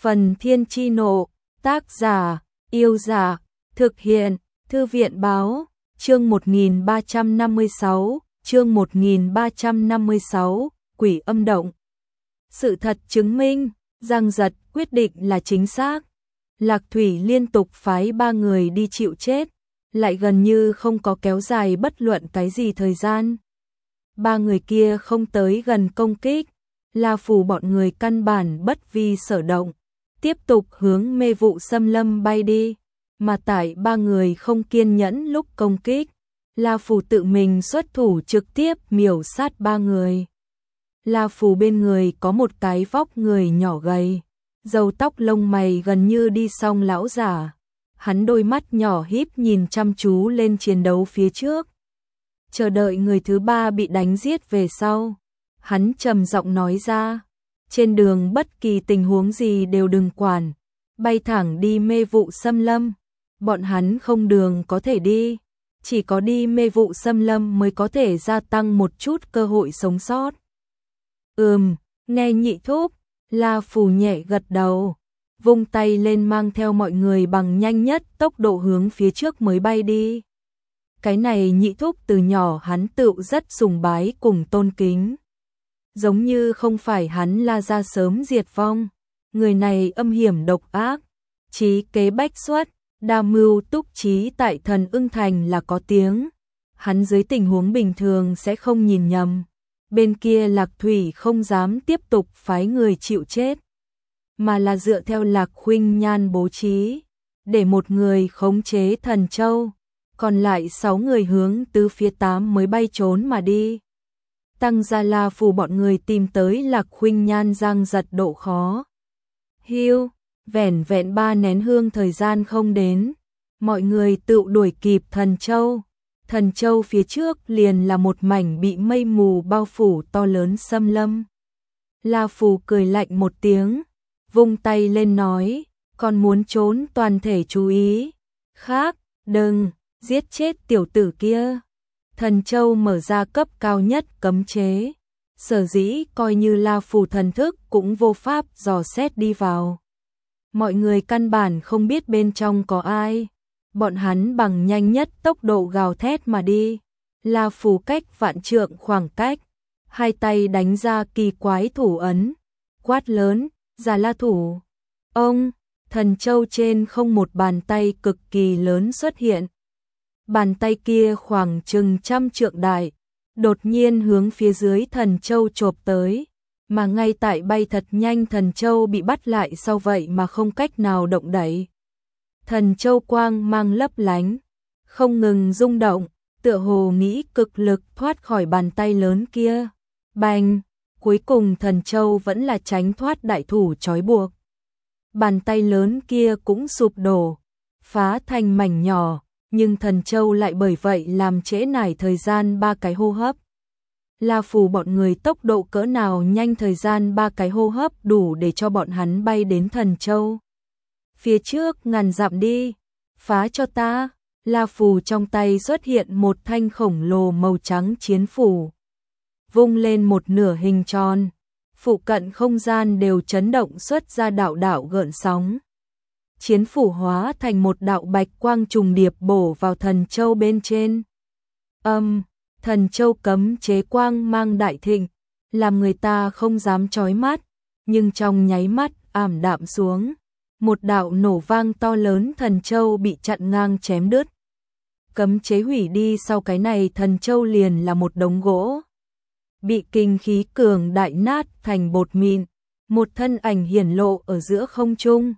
Phần Thiên Chi Nộ, tác giả, Yêu Giả, thực hiện, Thư viện Báo, chương 1356, chương 1356, Quỷ Âm Động. Sự thật chứng minh, Giang Giật quyết định là chính xác. Lạc Thủy liên tục phái 3 người đi chịu chết, lại gần như không có kéo dài bất luận cái gì thời gian. 3 người kia không tới gần công kích, La Phù bọn người căn bản bất vi sở động, tiếp tục hướng mê vụ xâm lâm bay đi, mà tại 3 người không kiên nhẫn lúc công kích, La Phù tự mình xuất thủ trực tiếp miểu sát 3 người. La Phù bên người có một cái vóc người nhỏ gầy, râu tóc lông mày gần như đi xong lão giả, hắn đôi mắt nhỏ híp nhìn chăm chú lên chiến đấu phía trước, chờ đợi người thứ 3 bị đánh giết về sau. Hắn trầm giọng nói ra, trên đường bất kỳ tình huống gì đều đừng quản, bay thẳng đi mê vụ xâm lâm, bọn hắn không đường có thể đi, chỉ có đi mê vụ xâm lâm mới có thể gia tăng một chút cơ hội sống sót. Nghe nhị thúc, La Phù nhẹ gật đầu, vung tay lên mang theo mọi người bằng nhanh nhất tốc độ hướng phía trước mới bay đi. Cái này nhị thúc từ nhỏ hắn tự rất sùng bái cùng tôn kính. Giống như không phải hắn La gia sớm diệt vong, người này âm hiểm độc ác, trí kế bách xuất, đa mưu túc trí tại Thần Ưng Thành là có tiếng. Hắn dưới tình huống bình thường sẽ không nhìn nhầm. Bên kia Lạc Thủy không dám tiếp tục phái người chịu chết, mà là dựa theo Lạc Khuynh Nhan bố trí, để một người khống chế Thần Châu, còn lại 6 người hướng tứ phía 8 mới bay trốn mà đi. Tăng gia La Phù bọn người tìm tới Lạc Khuynh Nhan Giang Giật độ khó. Hưu, vẻn vẹn 3 nén hương thời gian không đến, mọi người tự đuổi kịp Thần Châu. Thần Châu phía trước liền là một mảnh bị mây mù bao phủ to lớn xâm lâm. La Phù cười lạnh một tiếng, vung tay lên nói, còn muốn trốn toàn thể chú ý. Khác, đừng, giết chết tiểu tử kia. Thần Châu mở ra cấp cao nhất cấm chế, sở dĩ coi như La Phù thần thức cũng vô pháp dò xét đi vào. Mọi người căn bản không biết bên trong có ai, bọn hắn bằng nhanh nhất tốc độ gào thét mà đi. La Phù cách vạn trượng khoảng cách, hai tay đánh ra kỳ quái thủ ấn, quát lớn, Già La thủ. Ông, Thần Châu trên không một bàn tay cực kỳ lớn xuất hiện. Bàn tay kia khoảng chừng 100 trượng đại, đột nhiên hướng phía dưới Thần Châu chộp tới, mà ngay tại bay thật nhanh Thần Châu bị bắt lại sau vậy mà không cách nào động đậy. Thần Châu quang mang lấp lánh, không ngừng rung động, tựa hồ nghĩ cực lực thoát khỏi bàn tay lớn kia. Bành, cuối cùng Thần Châu vẫn là tránh thoát đại thủ trói buộc. Bàn tay lớn kia cũng sụp đổ, phá thành mảnh nhỏ. Nhưng Thần Châu lại bởi vậy làm trễ nải thời gian 3 cái hô hấp. La Phù bọn người tốc độ cỡ nào nhanh, thời gian 3 cái hô hấp đủ để cho bọn hắn bay đến Thần Châu. Phía trước ngàn dặm đi, phá cho ta. La Phù trong tay xuất hiện một thanh khổng lồ màu trắng chiến phủ. Vung lên một nửa hình tròn, phụ cận không gian đều chấn động xuất ra đạo đạo gợn sóng. Chiến phủ hóa thành một đạo bạch quang trùng điệp bổ vào Thần Châu bên trên. Thần Châu cấm chế quang mang đại thịnh, làm người ta không dám chói mắt, nhưng trong nháy mắt ảm đạm xuống. Một đạo nổ vang to lớn, Thần Châu bị chặn ngang chém đứt. Cấm chế hủy đi, sau cái này Thần Châu liền là một đống gỗ, bị kinh khí cường đại nát thành bột mịn, một thân ảnh hiển lộ ở giữa không trung.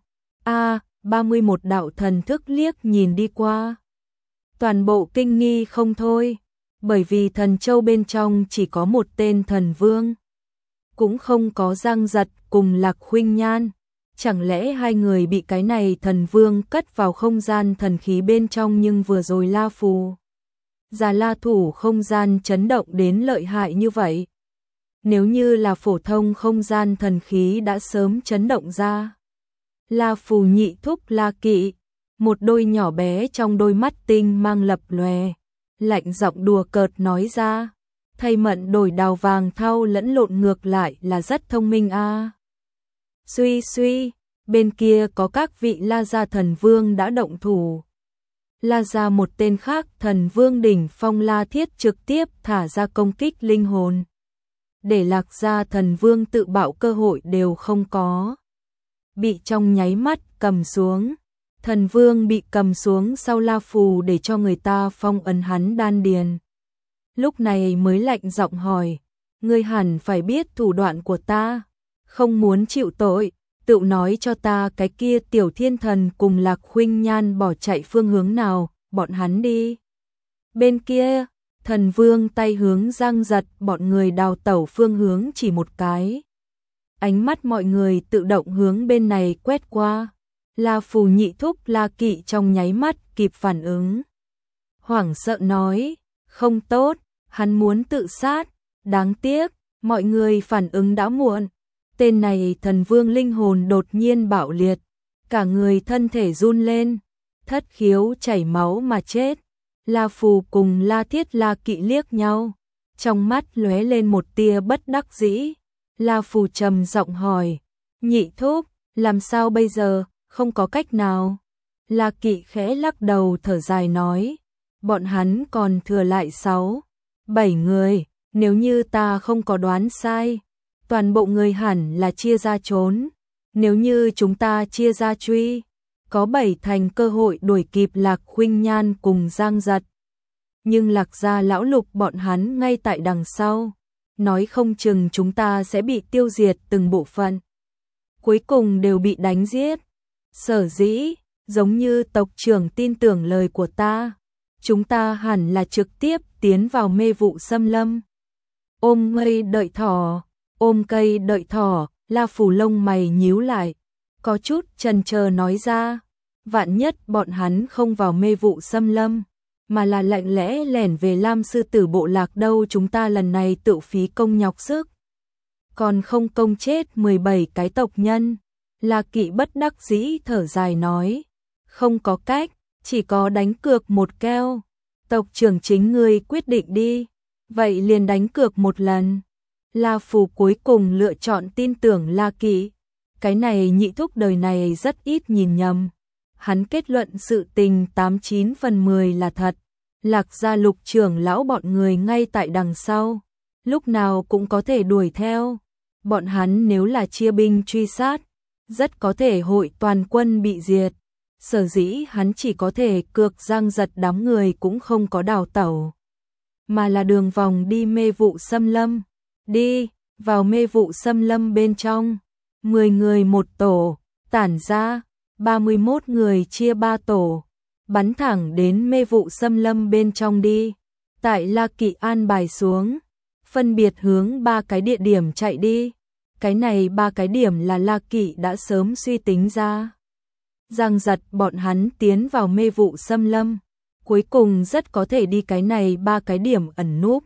31 đạo thần thức liếc nhìn đi qua, toàn bộ kinh nghi không thôi, bởi vì Thần Châu bên trong chỉ có một tên thần vương, cũng không có Giang Giật cùng Lạc Khuynh Nhan, chẳng lẽ hai người bị cái này thần vương cất vào không gian thần khí bên trong? Nhưng vừa rồi La Phù Già La thủ không gian chấn động đến lợi hại như vậy, nếu như là phổ thông không gian thần khí đã sớm chấn động ra. La Phù nhị thúc La Kỵ, một đôi nhỏ bé trong đôi mắt tinh mang lập lòe, lạnh giọng đùa cợt nói ra, thầy Mận đổi đào vàng thau lẫn lộn ngược lại là rất thông minh a. Suy suy, bên kia có các vị La gia thần vương đã động thủ. La gia một tên khác thần vương đỉnh phong La Thiết trực tiếp thả ra công kích linh hồn. Để Lạc gia thần vương tự bạo cơ hội đều không có. Bị trong nháy mắt cầm xuống. Thần vương bị cầm xuống sau La Phù để cho người ta phong ấn hắn đan điền. Lúc này mới lạnh giọng hỏi, ngươi hẳn phải biết thủ đoạn của ta, không muốn chịu tội, tự nói cho ta cái kia Tiểu Thiên Thần cùng Lạc Khuynh Nhan bỏ chạy phương hướng nào, bọn hắn đi. Bên kia, thần vương tay hướng Giang Giật, bọn người đào tẩu phương hướng chỉ một cái. Ánh mắt mọi người tự động hướng bên này quét qua. La Phù nhị thúc La Kỵ trong nháy mắt kịp phản ứng. Hoảng sợ nói, không tốt, hắn muốn tự sát, đáng tiếc, mọi người phản ứng đã muộn. Tên này thần vương linh hồn đột nhiên bạo liệt, cả người thân thể run lên, thất khiếu chảy máu mà chết. La Phù cùng La Thiết La Kỵ liếc nhau, trong mắt lóe lên một tia bất đắc dĩ. La Phù trầm giọng hỏi, nhị thúc, làm sao bây giờ, không có cách nào. La Kỵ khẽ lắc đầu thở dài nói, bọn hắn còn thừa lại 6, 7 người, nếu như ta không có đoán sai, toàn bộ người hẳn là chia ra trốn. Nếu như chúng ta chia ra truy, có 7 thành cơ hội đuổi kịp Lạc Khuynh Nhan cùng Giang Giật. Nhưng Lạc gia lão Lục bọn hắn ngay tại đằng sau, nói không chừng chúng ta sẽ bị tiêu diệt từng bộ phận. Cuối cùng đều bị đánh giết. Sở dĩ, giống như tộc trưởng tin tưởng lời của ta, chúng ta hẳn là trực tiếp tiến vào mê vụ xâm lâm. Ôm cây đợi thỏ, ôm cây đợi thỏ, La Phù lông mày nhíu lại, có chút chần chờ nói ra, vạn nhất bọn hắn không vào mê vụ xâm lâm, mà là lạnh lẽ lẻn về Lam sư tử bộ lạc đâu, chúng ta lần này tự phí công nhọc sức. Còn không công chết 17 cái tộc nhân. La Kỵ bất đắc dĩ thở dài nói, không có cách, chỉ có đánh cược một keo. Tộc trưởng chính ngươi quyết định đi, vậy liền đánh cược một lần. La Phù cuối cùng lựa chọn tin tưởng La Kỵ. Cái này nhị thúc đời này rất ít nhìn nhầm. Hắn kết luận sự tình 89 phần 10 là thật. Lạc gia Lục trưởng lão bọn người ngay tại đằng sau, lúc nào cũng có thể đuổi theo. Bọn hắn nếu là chia binh truy sát, rất có thể hội toàn quân bị diệt. Sở dĩ hắn chỉ có thể cược Giang Giật đám người cũng không có đào tẩu, mà là đường vòng đi mê vụ xâm lâm. Đi vào mê vụ xâm lâm bên trong, 10 người một tổ, tản ra, 31 người chia 3 tổ, bắn thẳng đến mê vụ xâm lâm bên trong đi. Tại La Kỵ an bài xuống, phân biệt hướng 3 cái địa điểm chạy đi. Cái này 3 cái điểm là La Kỵ đã sớm suy tính ra. Giang Giật bọn hắn tiến vào mê vụ xâm lâm, cuối cùng rất có thể đi cái này 3 cái điểm ẩn núp.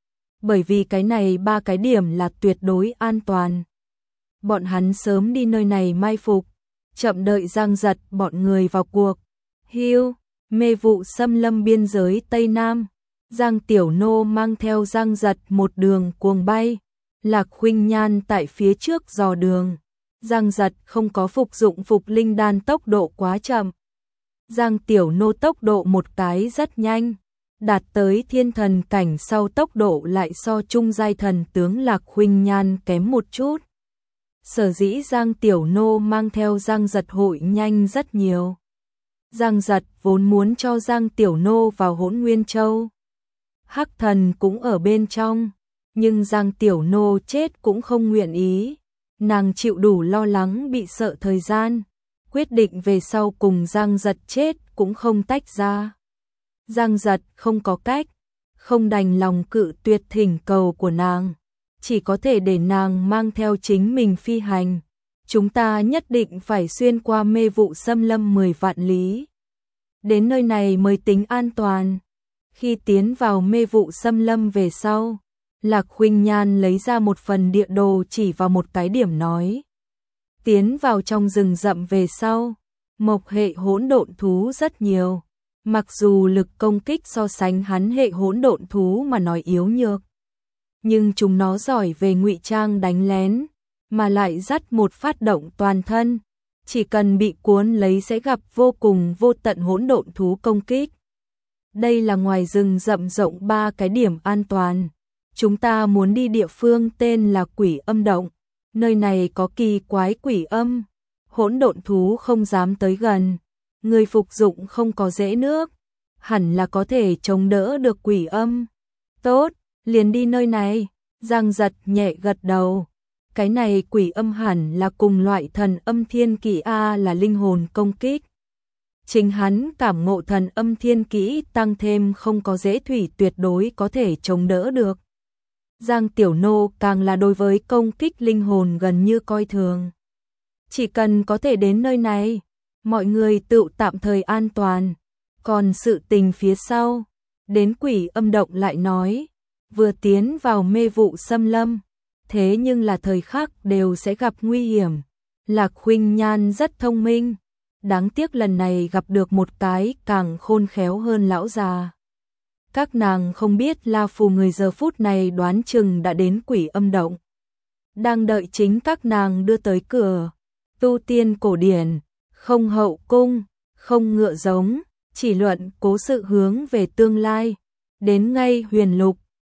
Bởi vì cái này 3 cái điểm là tuyệt đối an toàn. Bọn hắn sớm đi nơi này mai phục, chậm đợi Giang Giật bọn người vào cuộc. Hưu, mê vụ xâm lâm biên giới Tây Nam, Giang Tiểu Nô mang theo Giang Giật một đường cuồng bay. Lạc Khuynh Nhan tại phía trước dò đường. Giang Giật không có phục dụng phục linh đan, tốc độ quá chậm. Giang Tiểu Nô tốc độ một cái rất nhanh, đạt tới thiên thần cảnh sau tốc độ lại so trung giai thần tướng Lạc Khuynh Nhan kém một chút. Sở dĩ Giang Tiểu Nô mang theo Giang Giật hội nhanh rất nhiều. Giang Giật vốn muốn cho Giang Tiểu Nô vào Hỗn Nguyên Châu. Hắc Thần cũng ở bên trong, nhưng Giang Tiểu Nô chết cũng không nguyện ý. Nàng chịu đủ lo lắng bị sợ thời gian, quyết định về sau cùng Giang Giật chết cũng không tách ra. Giang Giật không có cách, không đành lòng cự tuyệt thỉnh cầu của nàng, chỉ có thể để nàng mang theo chính mình phi hành. Chúng ta nhất định phải xuyên qua mê vụ xâm lâm 10 vạn lý. Đến nơi này mới tính an toàn. Khi tiến vào mê vụ xâm lâm về sau, Lạc Khuynh Nhan lấy ra một phần địa đồ chỉ vào một cái điểm nói. Tiến vào trong rừng rậm về sau, mộc hệ hỗn độn thú rất nhiều. Mặc dù lực công kích so sánh hắn hệ hỗn độn thú mà nói yếu nhược, nhưng chúng nó giỏi về ngụy trang đánh lén, mà lại dắt một phát động toàn thân. chỉ cần bị cuốn lấy sẽ gặp vô cùng vô tận hỗn độn thú công kích. Đây là ngoài rừng rậm rộng 3 cái điểm an toàn. Chúng ta muốn đi địa phương tên là Quỷ Âm Động. Nơi này có kỳ quái quỷ âm, hỗn độn thú không dám tới gần. Người phục dụng không có rễ nước, hẳn là có thể chống đỡ được quỷ âm. Tốt, liền đi nơi này. Giang Giật nhẹ gật đầu. Cái này quỷ âm hẳn là cùng loại thần âm thiên kỹ A, là linh hồn công kích. Chính hắn cảm ngộ thần âm thiên kỹ tăng thêm không có rễ thủy tuyệt đối có thể chống đỡ được. Giang Tiểu Nô càng là đối với công kích linh hồn gần như coi thường. Chỉ cần có thể đến nơi này, mọi người tự tạm thời an toàn. Còn sự tình phía sau, đến Quỷ Âm Động lại nói, vừa tiến vào mê vụ xâm lâm, thế nhưng là thời khắc đều sẽ gặp nguy hiểm. Lạc Khuynh Nhan rất thông minh, đáng tiếc lần này gặp được một cái càng khôn khéo hơn lão già. Các nàng không biết La Phù người giờ phút này đoán chừng đã đến Quỷ Âm Động, đang đợi chính các nàng đưa tới cửa. Tu tiên cổ điển, không hậu cung, không ngựa giống, chỉ luận cố sự hướng về tương lai. Đến ngay Huyền Lục,